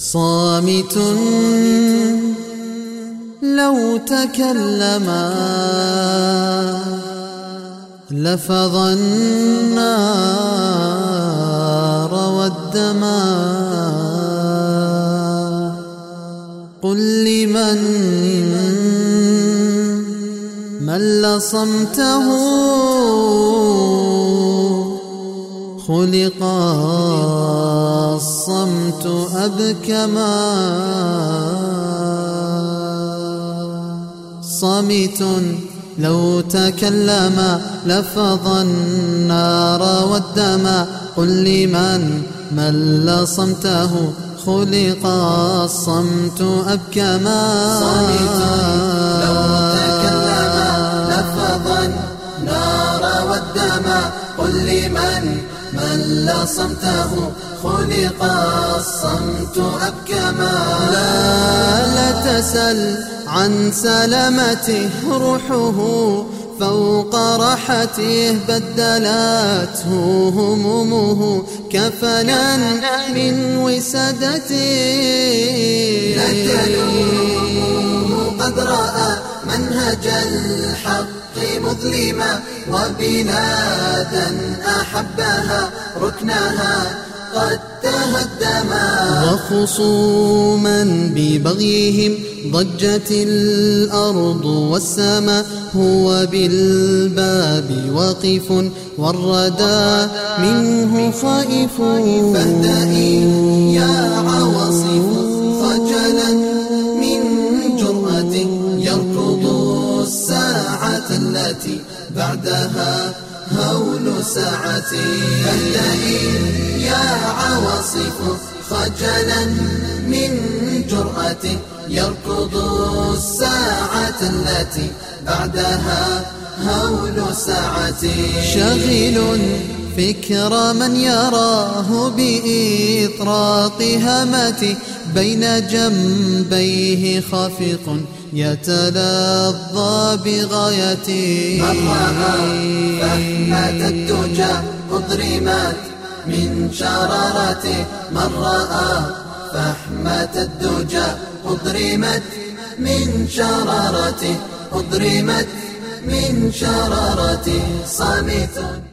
صامت لو تكلما لفظ النار والدما. قل لمن مل صمته خلق الصمت أبكما. صامت لو تكلم لفظ النار والدما. قل لمن مل صمته خلق الصمت أبكما. صامت لو تكلم لفظ النار والدما. قل لمن مل صمته خلق الصمت أبكما. لا تسل عن سلامته روحه فوق راحته بدلته همومه كفنا من وسادته. لا تلومه قد رأى منهج الحق مظلما وبلادا أحبها ركنها قد تهدما. وخصوما ببغيهم ضجت الأرض والسماء. هو بالباب واقف والردى منه خائف. فاهدئي يا عواصف خجلا من جرأة يركض الساعة التي بعدها هول ساعتي. فاهدئي يا عواصف خجلا من جرأة يركض الساعة التي بعدها هول ساعتي. شاغل فكر من يراه بإطراق هامته بين جنبيه خافق يتلظى بغايته. من رأى فحمة الدجى أضرمت من شرارته. من رأى فحمة الدجى أضرمت من شرارته. أضرمت من شرارته. صامت